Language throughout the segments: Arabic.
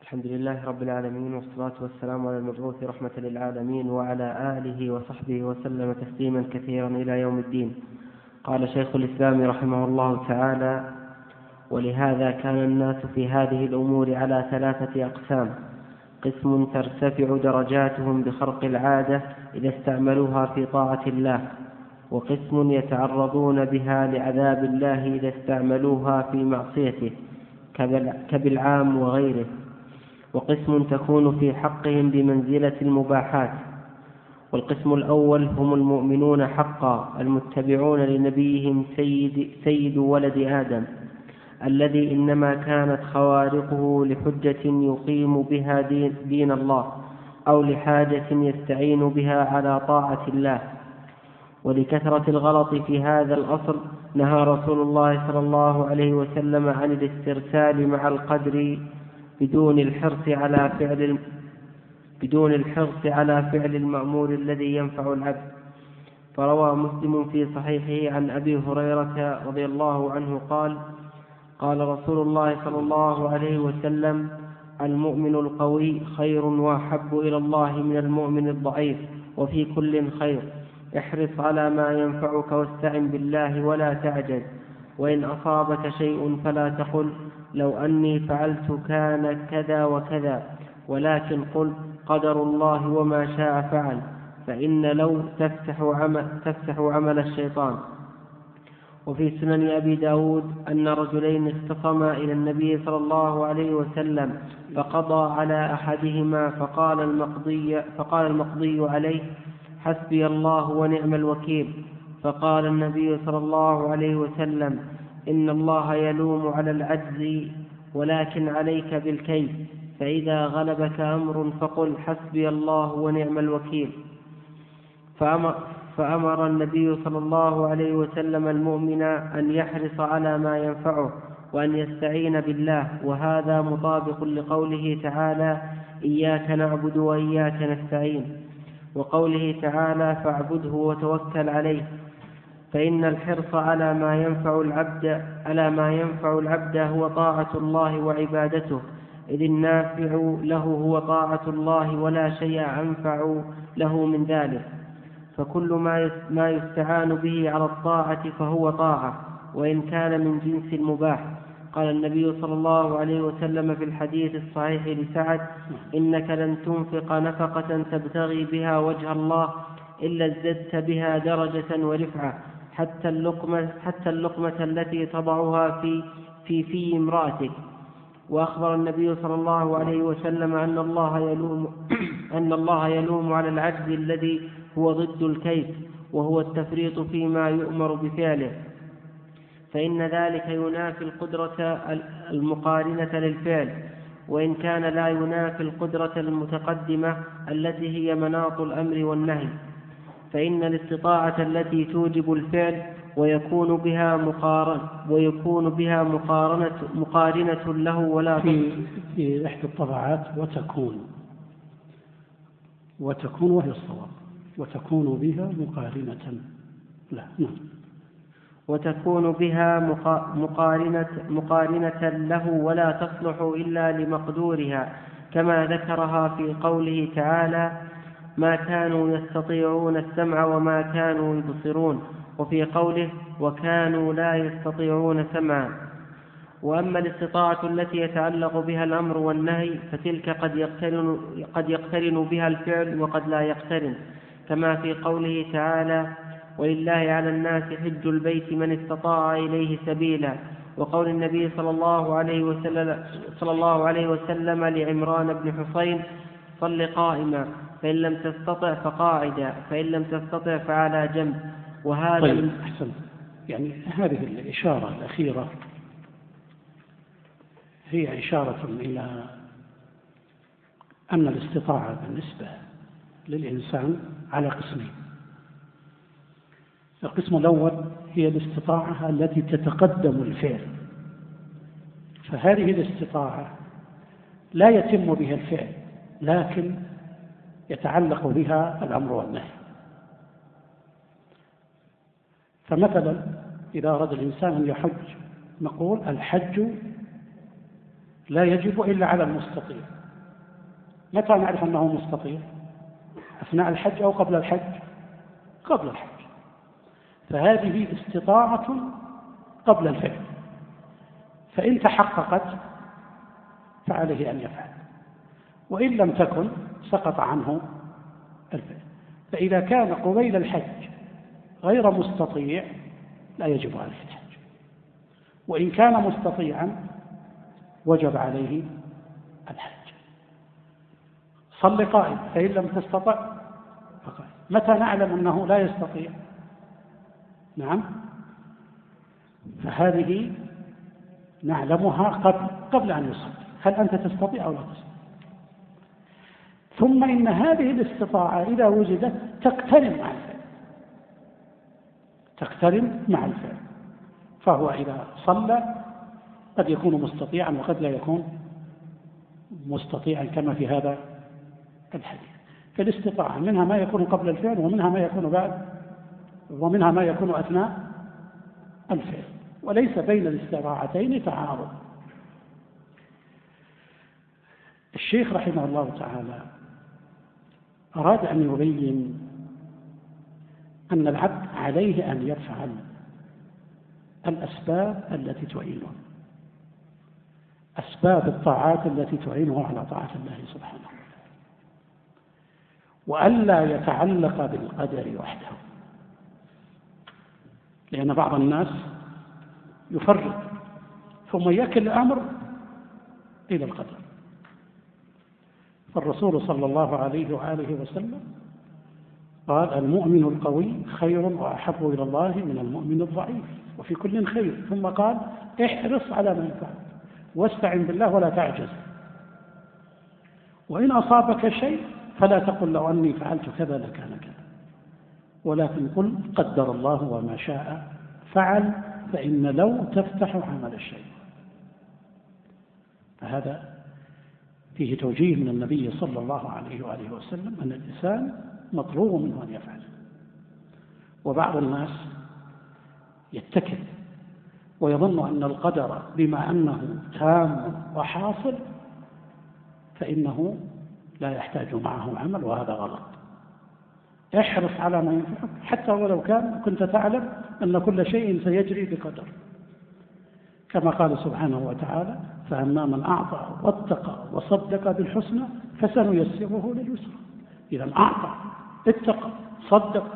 الحمد لله رب العالمين، والصلاة والسلام على المبعوث رحمة للعالمين وعلى آله وصحبه وسلم تسليما كثيرا إلى يوم الدين. قال شيخ الإسلام رحمه الله تعالى: ولهذا كان الناس في هذه الأمور على 3 أقسام: قسم ترتفع درجاتهم بخرق العادة إذا استعملوها في طاعة الله، وقسم يتعرضون بها لعذاب الله إذا استعملوها في معصيته كبالعام وغيره، وقسم تكون في حقهم بمنزلة المباحات. والقسم الأول هم المؤمنون حقا المتبعون لنبيهم سيد ولد آدم، الذي إنما كانت خوارقه لحجة يقيم بها دين الله، أو لحاجة يستعين بها على طاعة الله. ولكثرة الغلط في هذا الأصل نهى رسول الله صلى الله عليه وسلم عن الاسترسال مع القدر بدون الحرص على فعل المأمور الذي ينفع العبد. فروى مسلم في صحيحه عن أبي هريرة رضي الله عنه قال: قال رسول الله صلى الله عليه وسلم: المؤمن القوي خير وأحب إلى الله من المؤمن الضعيف، وفي كل خير. احرص على ما ينفعك واستعن بالله ولا تعجز، وإن أصابك شيء فلا تقل لو أني فعلت كان كذا وكذا، ولكن قل قدر الله وما شاء فعل، فإن لو تفتح عمل الشيطان. وفي سنن أبي داود أن رجلين اختصما إلى النبي صلى الله عليه وسلم فقضى على أحدهما، فقال المقضي عليه: حسبي الله ونعم الوكيل. فقال النبي صلى الله عليه وسلم: إن الله يلوم على العجز، ولكن عليك بالكيف، فإذا غلبك أمر فقل حسبي الله ونعم الوكيل. فأمر النبي صلى الله عليه وسلم المؤمن أن يحرص على ما ينفعه وأن يستعين بالله، وهذا مطابق لقوله تعالى: إياك نعبد وإياك نستعين، وقوله تعالى: فاعبده وتوكل عليه. فإن الحرص على ما ينفع العبد هو طاعة الله وعبادته، إذ النافع له هو طاعة الله، ولا شيء أنفع له من ذلك. فكل ما يستعان به على الطاعة فهو طاعة، وإن كان من جنس المباح. قال النبي صلى الله عليه وسلم في الحديث الصحيح لسعد: إنك لن تنفق نفقة تبتغي بها وجه الله إلا ازددت بها درجة ورفعة، حتى اللقمة التي تضعها في امرأتك. وأخبر النبي صلى الله عليه وسلم أن الله يلوم على العجز الذي هو ضد الكيف، وهو التفريط فيما يؤمر بفعله، فإن ذلك ينافي القدرة المقارنة للفعل، وإن كان لا ينافي القدرة المتقدمة التي هي مناط الأمر والنهي. فإن الاستطاعة التي توجب الفعل ويكون بها مقارنة له ولا في إحدى الطبعات وتكون وهي الصواب، وتكون بها مقارنة له، وتكون بها مقارنة له ولا تصلح إلا لمقدورها، كما ذكرها في قوله تعالى: ما كانوا يستطيعون السمع وما كانوا يبصرون، وفي قوله: وكانوا لا يستطيعون سمعا. وأما الاستطاعة التي يتعلق بها الأمر والنهي فتلك قد يقترن بها الفعل وقد لا يقترن، كما في قوله تعالى: ولله على الناس حج البيت من استطاع إليه سبيلا، وقول النبي صلى الله عليه وسلم لعمران بن حصين: صل قائما، فإن لم تستطع فقاعدا، فإن لم تستطع فعلى جنب. وهذا طيب، أحسن. يعني هذه الإشارة الأخيرة هي إشارة إلى أن الاستطاعة بالنسبة للإنسان على قسمين. القسم الأول هي الاستطاعة التي تتقدم الفعل، فهذه الاستطاعة لا يتم بها الفعل، لكن يتعلق بها الأمر والنهي. فمثلا إذا أراد الإنسان أن يحج نقول الحج لا يجب إلا على المستطيع. متى نعرف أنه مستطيع؟ أثناء الحج أو قبل الحج؟ قبل الحج. فهذه استطاعة قبل الفعل، فإن تحققت فعليه أن يفعل، وإن لم تكن سقط عنه الفعل. فإذا كان قبيل الحج غير مستطيع لا يجب عليه الحج، وإن كان مستطيعا وجب عليه الحج. صل قائم، فإن لم تستطع فقائم. متى نعلم أنه لا يستطيع؟ نعم، فهذه نعلمها قبل أن يصلي، هل أنت تستطيع أو لا تستطيع؟ ثم إن هذه الاستطاعة إذا وجدت تقترن مع الفعل، فهو إذا صلى قد يكون مستطيعا وقد لا يكون مستطيعا كما في هذا الحديث. فالاستطاعة منها ما يكون قبل الفعل، ومنها ما يكون بعد، ومنها ما يكون أثناء الفعل، وليس بين الاستطاعتين تعارض. الشيخ رحمه الله تعالى أراد أن يبين أن العبد عليه أن يفعل الأسباب التي تعينه، أسباب الطاعات التي تعينه على طاعة الله سبحانه وتعالى، وألا يتعلق بالقدر وحده. لأن بعض الناس يفرط ثم يكل الأمر إلى القدر. فالرسول صلى الله عليه وآله وسلم قال: المؤمن القوي خير وأحب إلى الله من المؤمن الضعيف، وفي كل خير. ثم قال: احرص على ما ينفعك واستعن بالله ولا تعجز، وإن أصابك شيء فلا تقل لو أني فعلت كذا لكان كذا، ولكن قل قدر الله وما شاء فعل، فإن لو تفتح عمل الشيء. فهذا فيه توجيه من النبي صلى الله عليه وآله وسلم أن الإنسان مطلوب منه أن يفعل. وبعض الناس يتكل ويظن أن القدر بما أنه تام وحاصل فإنه لا يحتاج معه عمل، وهذا غلط. احرص على ما ينفعك حتى ولو كنت تعلم أن كل شيء سيجري بقدر، كما قال سبحانه وتعالى: فأما من أعطى واتقى وصدق بالحسنى فسنيسره لليسرى. إذا أعطى، اتقى، صدق،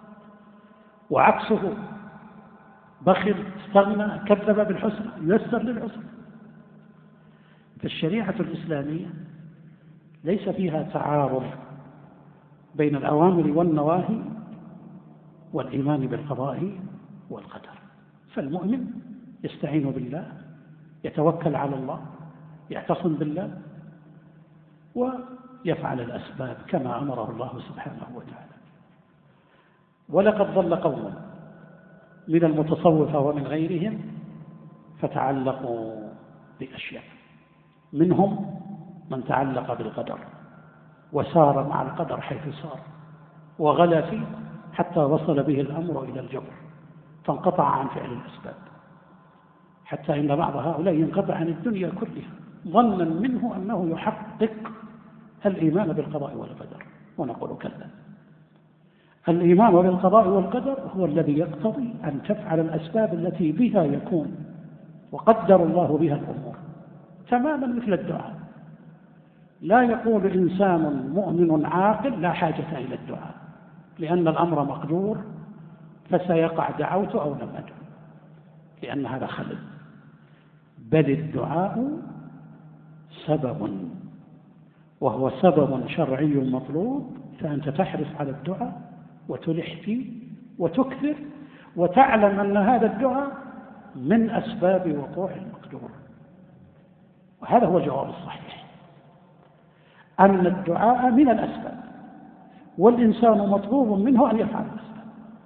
وعكسه بخل، استغنى، كذب بالحسنى، ييسر للعسرى. فالشريعة الإسلامية ليس فيها تعارض بين الأوامر والنواهي والإيمان بالقضاء والقدر. فالمؤمن يستعين بالله، يتوكل على الله، يعتصم بالله، ويفعل الأسباب كما أمره الله سبحانه وتعالى. ولقد ضل قوم من المتصوفة ومن غيرهم فتعلقوا بأشياء، منهم من تعلق بالقدر وسار مع القدر حيث سار وغلا فيه حتى وصل به الأمر إلى الجبر، فانقطع عن فعل الأسباب، حتى إن بعض هؤلاء ينقطع عن الدنيا كلها ظنا منه أنه يحقق الإيمان بالقضاء والقدر. ونقول كلا، الإيمان بالقضاء والقدر هو الذي يقتضي أن تفعل الأسباب التي بها يكون وقدر الله بها الأمور، تماما مثل الدعاء. لا يقول إنسان مؤمن عاقل لا حاجة إلى الدعاء لأن الأمر مقدور فسيقع دعوت أو لم أدع، لأن هذا خلل. بل الدعاء سبب، وهو سبب شرعي مطلوب، فأنت تحرص على الدعاء وتلح فيه وتكثر، وتعلم أن هذا الدعاء من أسباب وقوع المقدور. وهذا هو الجواب الصحيح، أن الدعاء من الأسباب، والإنسان مطلوب منه أن يفعل الأسباب.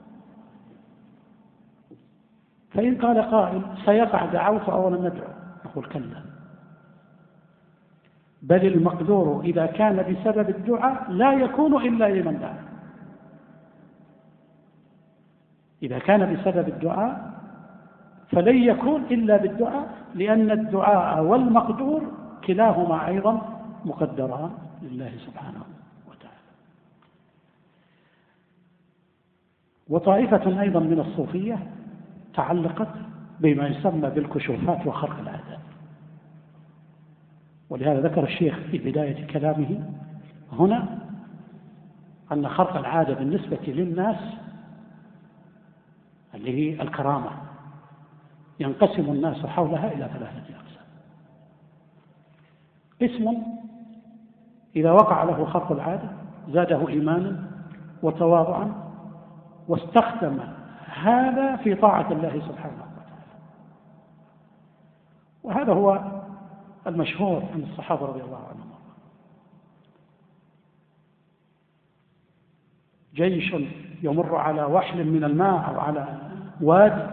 فإن قال قائل سيقع دعوت أو لم ندعو، نقول كلا، بل المقدور إذا كان بسبب الدعاء لا يكون إلا لمن دعا. إذا كان بسبب الدعاء فلن يكون إلا بالدعاء، لأن الدعاء والمقدور كلاهما أيضا مقدران لله سبحانه وتعالى. وطائفة أيضا من الصوفية تعلقت بما يسمى بالكشوفات وخرق العادات، ولهذا ذكر الشيخ في بداية كلامه هنا أن خرق العادة بالنسبة للناس اللي هي الكرامة ينقسم الناس حولها إلى 3 أقسام. قسم إذا وقع له خرق العادة زاده إيمانا وتواضعا واستخدم هذا في طاعة الله سبحانه وتعالى، وهذا هو المشهور عن الصحابة رضي الله عنهم. جيش يمر على وحل من الماء أو على وادي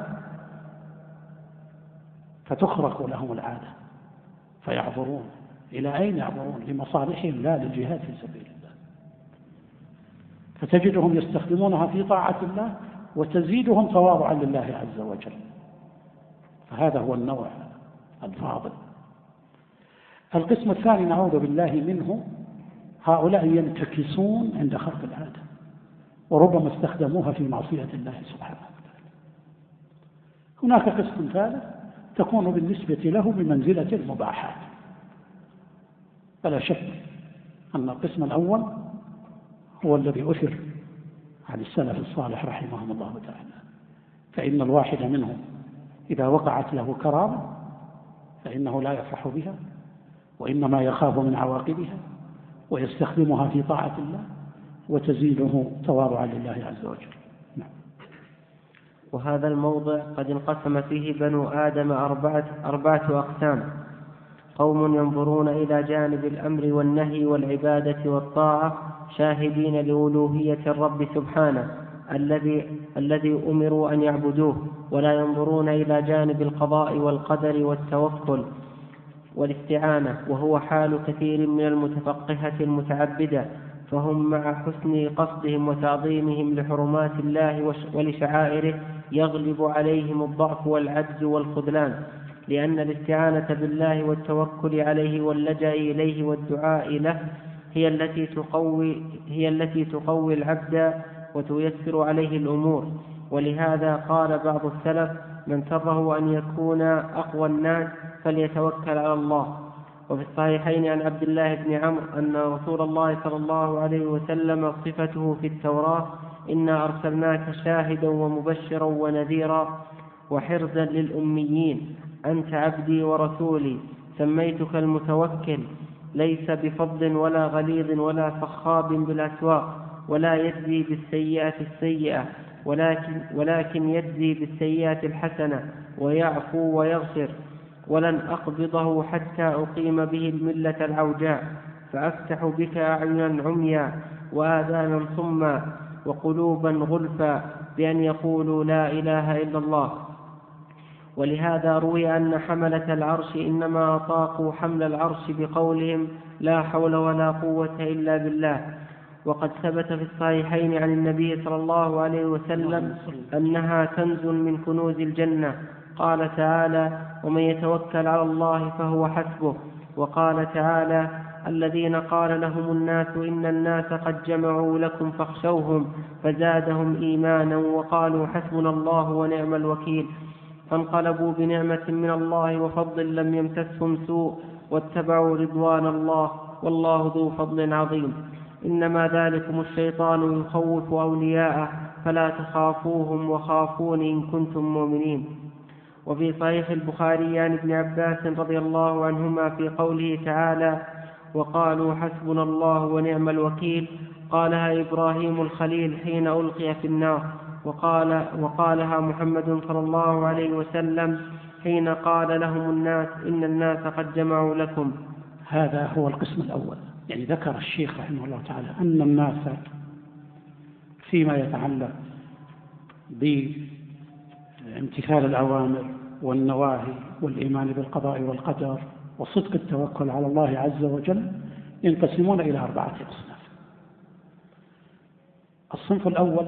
فتخرق لهم العادة فيعبرون. إلى أين يعبرون؟ لمصالحهم لا للجهاد في سبيل الله. فتجدهم يستخدمونها في طاعة الله وتزيدهم تواضعا لله عز وجل. فهذا هو النوع الفاضل. القسم الثاني نعوذ بالله منه، هؤلاء ينتكسون عند خرق العادة وربما استخدموها في معصية الله سبحانه وتعالى. هناك قسم ثالث تكون بالنسبة له بمنزلة المباحات. فلا شك أن القسم الأول هو الذي أثر عن السلف الصالح رحمهم الله تعالى، فإن الواحد منهم إذا وقعت له كرامة فإنه لا يفرح بها وإنما يخاف من عواقبها ويستخدمها في طاعة الله وتزيده تواضعا لله عز وجل. نعم. وهذا الموضع قد انقسم فيه بنو آدم أربعة أقسام: قوم ينظرون إلى جانب الأمر والنهي والعبادة والطاعة شاهدين لألوهية الرب سبحانه الذي أمروا أن يعبدوه، ولا ينظرون إلى جانب القضاء والقدر والتوكل والاستعانة، وهو حال كثير من المتفقهة المتعبدة، فهم مع حسن قصدهم وتعظيمهم لحرمات الله ولشعائره يغلب عليهم الضعف والعجز والخذلان، لأن الاستعانة بالله والتوكل عليه واللجأ إليه والدعاء له هي التي تقوي العبد وتيسر عليه الأمور. ولهذا قال بعض السلف: من سره أن يكون أقوى الناس فليتوكل على الله. وفي الصحيحين عن عبد الله بن عمرو أن رسول الله صلى الله عليه وسلم صفته في التوراة: إنا أرسلناك شاهدا ومبشرا ونذيرا وحرزا للأميين، أنت عبدي ورسولي، سميتك المتوكل، ليس بفظ ولا غليظ ولا صخاب بالأسواق، ولا يجزي بالسيئة السيئة ولكن يجزي بالسيئة الحسنة ويعفو ويغفر، ولن أقبضه حتى أقيم به الملة العوجاء، فأفتح بك أعينا عميا وآذانا صما وقلوبا غلفا بأن يقولوا لا إله إلا الله. ولهذا روي أن حملة العرش إنما أطاقوا حمل العرش بقولهم لا حول ولا قوة إلا بالله. وقد ثبت في الصحيحين عن النبي صلى الله عليه وسلم أنها كنز من كنوز الجنة. قال تعالى: ومن يتوكل على الله فهو حسبه. وقال تعالى: الذين قال لهم الناس إن الناس قد جمعوا لكم فاخشوهم فزادهم إيمانا وقالوا حسبنا الله ونعم الوكيل، فانقلبوا بنعمة من الله وفضل لم يمسسهم سوء واتبعوا رضوان الله والله ذو فضل عظيم. إنما ذلكم الشيطان يخوف أولياءه فلا تخافوهم وخافون إن كنتم مؤمنين. وفي صحيح البخاري عن ابن عباس رضي الله عنهما في قوله تعالى: وقالوا حسبنا الله ونعم الوكيل، قالها إبراهيم الخليل حين ألقي في النار، وقالها محمد صلى الله عليه وسلم حين قال لهم الناس إن الناس قد جمعوا لكم. هذا هو القسم الأول. يعني ذكر الشيخ رحمه الله تعالى أن الناس فيما يتعلق بامتثال الأوامر والنواهي والإيمان بالقضاء والقدر وصدق التوكل على الله عز وجل ينقسمون إلى 4 أصناف. الصنف الأول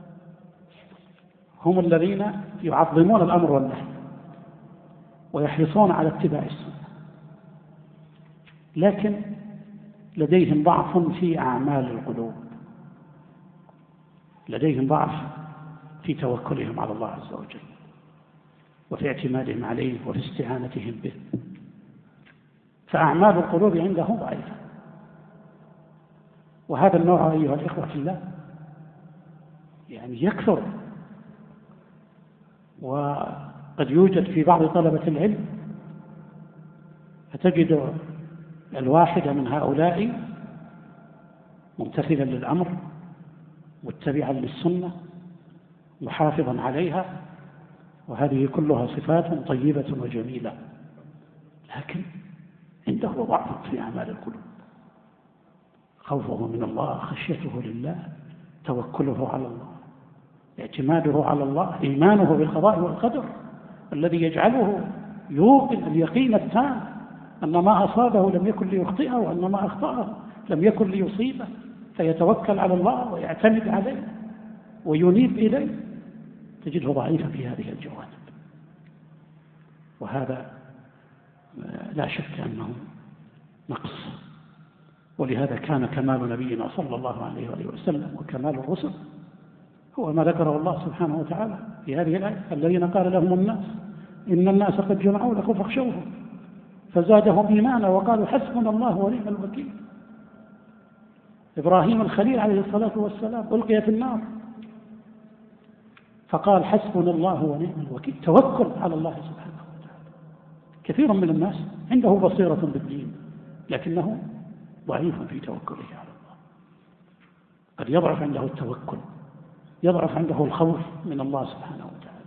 هم الذين يعظمون الأمر والنهي ويحرصون على اتباع السنة، لكن لديهم ضعف في أعمال القلوب، لديهم ضعف في توكلهم على الله عز وجل وفي اعتمادهم عليه وفي استعانتهم به، فأعمال القلوب عندهم ضعيفة. وهذا النوع أيها الإخوة في الله يعني يكثر، وقد يوجد في بعض طلبة العلم، فتجد الواحد من هؤلاء ممتثلا للأمر متبعا للسنة محافظا عليها، وهذه كلها صفات طيبة وجميلة، لكن عنده ضعف في أعمال القلوب، خوفه من الله، خشيته لله، توكله على الله، اعتماده على الله، إيمانه بالقضاء والقدر الذي يجعله يوقن اليقين التام أن ما أصابه لم يكن ليخطئه، وأن ما أخطأه لم يكن ليصيبه، فيتوكل على الله ويعتمد عليه وينيب إليه، تجده ضعيفا في هذه الجوانب. وهذا لا شك أنه نقص، ولهذا كان كمال نبينا صلى الله عليه وآله وسلم وكمال الرسل هو ما ذكره الله سبحانه وتعالى في هذه الآية: الذين قال لهم الناس إن الناس قد جمعوا لكم فاخشوهم فزادهم إيمانا وقالوا حسبنا الله ونعم الوكيل. إبراهيم الخليل عليه الصلاة والسلام ألقي في النار فقال حسبنا الله ونعم الوكيل، توكل على الله سبحانه وتعالى. كثير من الناس عنده بصيرة بالدين لكنه ضعيف في توكله على الله، قد يضعف عنده التوكل، يضعف عنده الخوف من الله سبحانه وتعالى،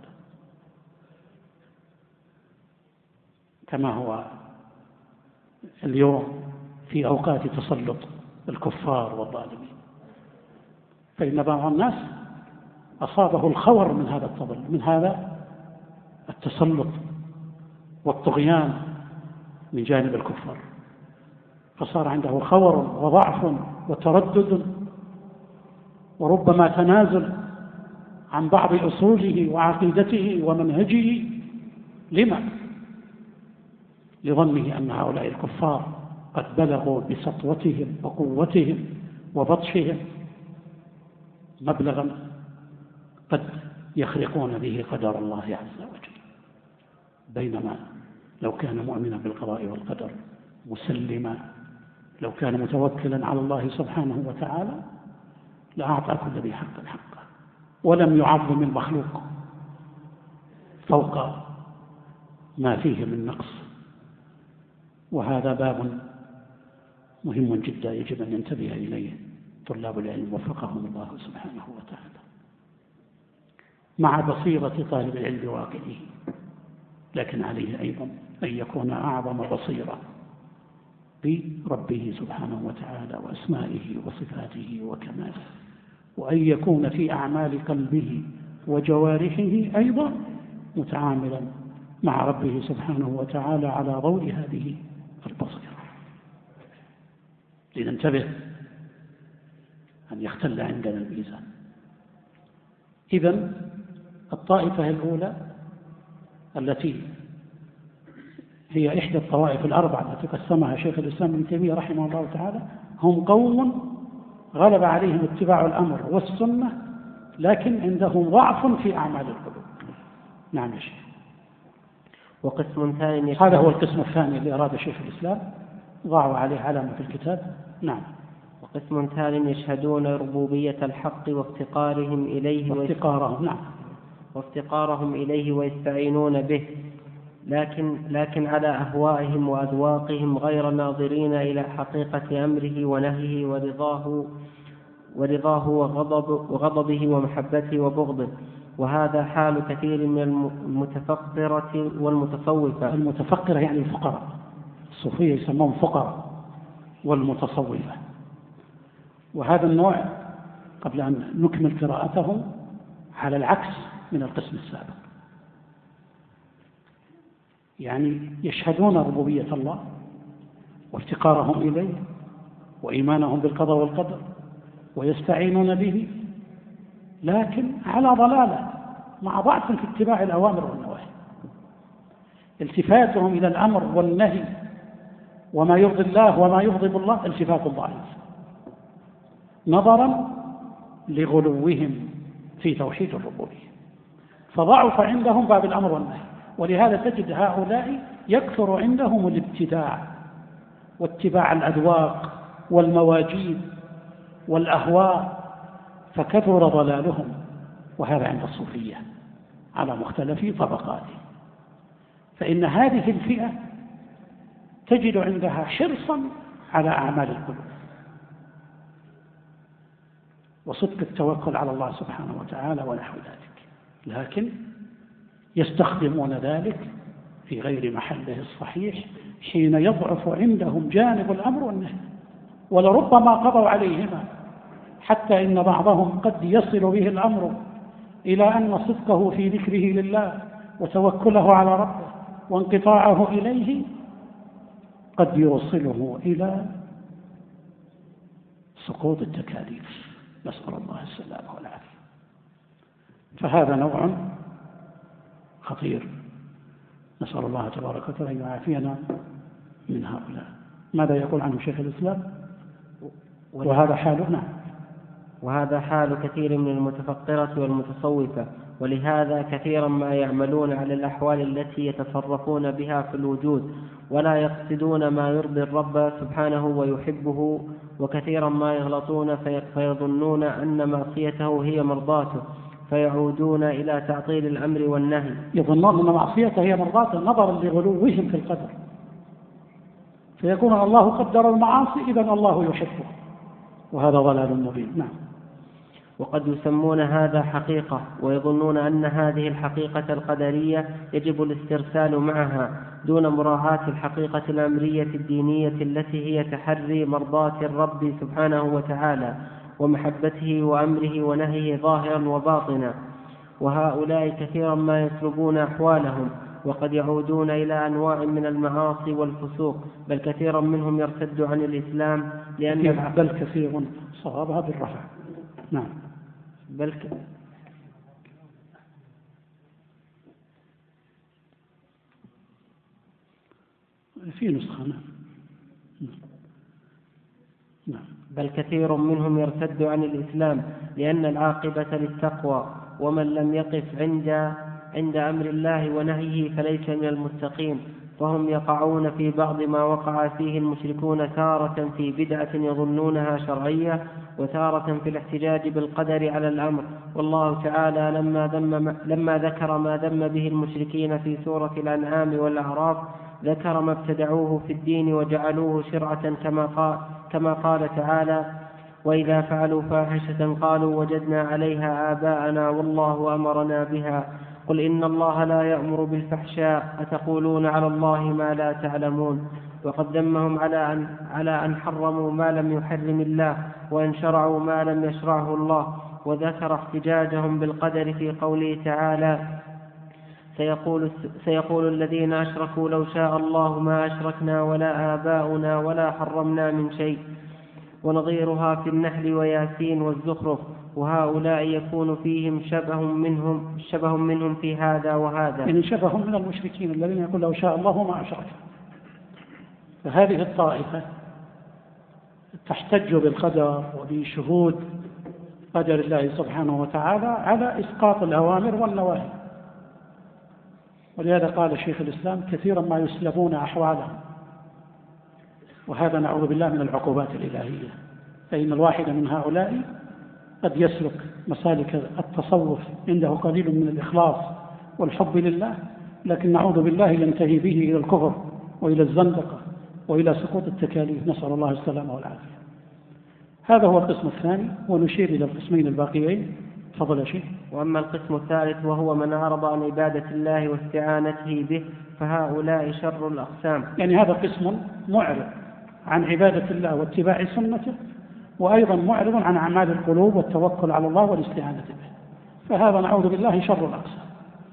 كما هو اليوم في أوقات تسلط الكفار والظالمين، فإن بعض الناس أصابه الخور من هذا التسلط والطغيان من جانب الكفار، فصار عنده خور وضعف وتردد وربما تنازل عن بعض أصوله وعقيدته ومنهجه. لما؟ لظنه أن هؤلاء الكفار قد بلغوا بسطوتهم وقوتهم وبطشهم مبلغا قد يخرقون به قدر الله عز وجل، بينما لو كان مؤمنا بالقضاء والقدر مسلما، لو كان متوكلا على الله سبحانه وتعالى لأعطى كل ذي حق حقه، ولم يعظم المخلوق فوق ما فيه من نقص. وهذا باب مهم جدا يجب أن ينتبه إليه طلاب العلم وفقهم الله سبحانه وتعالى، مع بصيرة طالب العلم واقعه، لكن عليه أيضا أن يكون أعظم بصيرة بربه سبحانه وتعالى وأسمائه وصفاته وكماله، وأن يكون في أعمال قلبه وجوارحه أيضا متعاملا مع ربه سبحانه وتعالى على ضوء هذه البصيرة. لننتبه أن يختل عندنا الميزان. إذن الطائفة الأولى التي هي إحدى الطوائف الأربعة التي قسمها شيخ الإسلام ابن تيمية رحمه الله تعالى، هم قوم غلب عليهم اتباع الأمر والسنة لكن عندهم ضعف في أعمال القلوب. نعم يا شيخ. وقسم ثاني، هذا هو القسم الثاني اللي أراد شيخ الإسلام، ضعوا عليه علامة في الكتاب. نعم. وقسم ثاني يشهدون ربوبية الحق وافتقارهم إليه وافتقارهم إليه ويستعينون به، لكن على أهوائهم وأذواقهم، غير ناظرين إلى حقيقة أمره ونهيه ورضاه وغضبه ومحبته وبغضه. وهذا حال كثير من المتفقرة والمتصوفة. المتفقرة يعني الفقراء، الصوفية يسمون فقراء، والمتصوفة. وهذا النوع قبل أن نكمل قراءتهم على العكس من القسم السابق، يعني يشهدون ربوبية الله وافتقارهم إليه وإيمانهم بالقضاء والقدر ويستعينون به، لكن على ضلالة مع ضعف في اتباع الأوامر والنواهي. التفاتهم إلى الأمر والنهي وما يرضي الله وما يغضب الله التفات ضعيف، نظرا لغلوهم في توحيد الربوبية، فضعف عندهم باب الأمر والنهي. ولهذا تجد هؤلاء يكثر عندهم الابتداع واتباع الأذواق والمواجيد والأهواء، فكثر ضلالهم، وهذا عند الصوفية على مختلف طبقاته. فإن هذه الفئة تجد عندها حرصا على أعمال القلوب وصدق التوكل على الله سبحانه وتعالى ونحو ذلك، لكن يستخدمون ذلك في غير محله الصحيح حين يضعف عندهم جانب الأمر والنهي، ولربما قضوا عليهما، حتى إن بعضهم قد يصل به الأمر إلى أن صدقه في ذكره لله وتوكله على ربه وانقطاعه إليه قد يوصله إلى سقوط التكاليف، نسأل الله السلامة والعافية. فهذا نوع خطير، نسأل الله تبارك وتعالى أن يعافينا من هؤلاء. ماذا يقول عنه شيخ الإسلام؟ وهذا حالنا، وهذا حال كثير من المتفقرة والمتصوفة، ولهذا كثيرا ما يعملون على الأحوال التي يتصرفون بها في الوجود، ولا يقصدون ما يرضي الرب سبحانه ويحبه، وكثيرا ما يغلطون فيظنون أن معصيته هي مرضاته، فيعودون إلى تعطيل الأمر والنهي. يظنون أن معصيته هي مرضاته نظرا لغلوهم في القدر، فيكون الله قدر المعاصي إذن الله يحبه، وهذا ضلال مبين. نعم. وقد يسمون هذا حقيقة، ويظنون أن هذه الحقيقة القدرية يجب الاسترسال معها دون مراعاة الحقيقة الأمرية الدينية التي هي تحري مرضاة الرب سبحانه وتعالى ومحبته وأمره ونهيه ظاهرا وباطنا. وهؤلاء كثيرا ما يسلبون أحوالهم، وقد يعودون إلى أنواع من المعاصي والفسوق، بل كثيرا منهم يرتد عن الإسلام لأن بل كثير صوابها بالرفع. نعم. في نسخة. نعم. بل كثير منهم يرتد عن الإسلام لأن العاقبة للتقوى، ومن لم يقف عند أمر الله ونهيه فليس من المتقين، فهم يقعون في بعض ما وقع فيه المشركون، تارة في بدعة يظنونها شرعية، وتارة في الاحتجاج بالقدر على الأمر. والله تعالى لما ذكر ما ذم به المشركين في سورة الأنعام والأعراف ذكر ما ابتدعوه في الدين وجعلوه شرعة كما قال تعالى: وإذا فعلوا فاحشة قالوا وجدنا عليها آباءنا والله أمرنا بها قل إن الله لا يأمر بالفحشاء أتقولون على الله ما لا تعلمون. وقد ذمهم على أن حرموا ما لم يحرم الله وأن شرعوا ما لم يشرعه الله، وذكر احتجاجهم بالقدر في قوله تعالى: سيقول الذين أشركوا لو شاء الله ما أشركنا ولا آباؤنا ولا حرمنا من شيء، ونظيرها في النحل وياسين والزخرف. وهؤلاء يكون فيهم شبه منهم في هذا وهذا، يعني شبه من المشركين الذين يقول لو شاء الله ما أشرك. فهذه الطائفة تحتج بالقدر وبشهود قدر الله سبحانه وتعالى على إسقاط الأوامر والنواهي. ولهذا قال شيخ الإسلام: كثيرا ما يسلبون أحوالهم، وهذا نعوذ بالله من العقوبات الإلهية. فإن الواحد من هؤلاء قد يسلك مسالك التصوف عنده قليل من الإخلاص والحب لله، لكن نعوذ بالله ينتهي به إلى الكفر وإلى الزندقة وإلى سقوط التكاليف، نسأل الله السلامة والعافية. هذا هو القسم الثاني، ونشير إلى القسمين الباقيين. تفضل يا شيخ. وأما القسم الثالث وهو من أعرض عن عبادة الله واستعانته به، فهؤلاء شر الأقسام. يعني هذا قسم معرض عن عبادة الله واتباع سنته، وأيضا معرض عن أعمال القلوب والتوكل على الله والاستعانة به، فهذا نعوذ بالله شر الأقسام.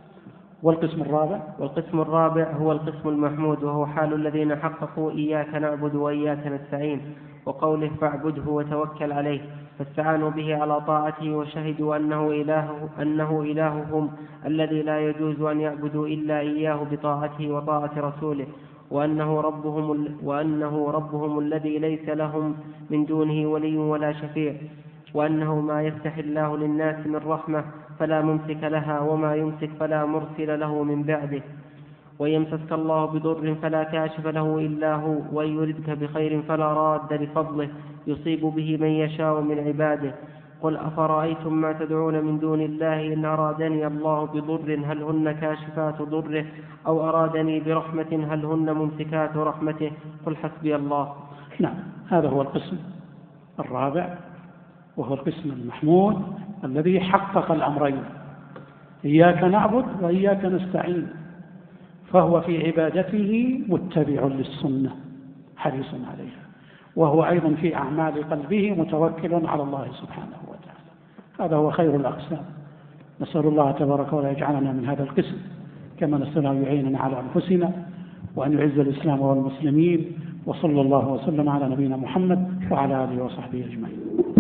والقسم الرابع هو القسم المحمود، وهو حال الذين حققوا إياك نعبد وإياك نستعين، وقوله فاعبده وتوكل عليه، فاستعانوا به على طاعته وشهدوا أنه إلههم الذي لا يجوز أن يعبدوا إلا إياه بطاعته وطاعة رسوله، وأنه ربهم الذي ليس لهم من دونه ولي ولا شفيع، وأنه ما يفتح الله للناس من رحمة فلا ممسك لها، وما يمسك فلا مرسل له من بعده، ويمسسك الله بضر فلا كاشف له إلا هو، وإن يردك بخير فلا راد لفضله يصيب به من يشاء من عباده. قل أفرأيتم ما تدعون من دون الله إن أرادني الله بضر هل هن كاشفات ضره، أو أرادني برحمة هل هن ممسكات رحمته، قل حسبي الله. نعم، هذا هو القسم الرابع، وهو القسم المحمود الذي حقق الأمرين: إياك نعبد وإياك نستعين، فهو في عبادته متبع للسنة حريص عليها، وهو أيضا في أعمال قلبه متوكل على الله سبحانه وتعالى. هذا هو خير الأقسام. نسأل الله تبارك وتعالى يجعلنا من هذا القسم، كما نسأله يعيننا على أنفسنا، وأن يعز الإسلام والمسلمين، وصلى الله وسلم على نبينا محمد وعلى آله وصحبه أجمعين.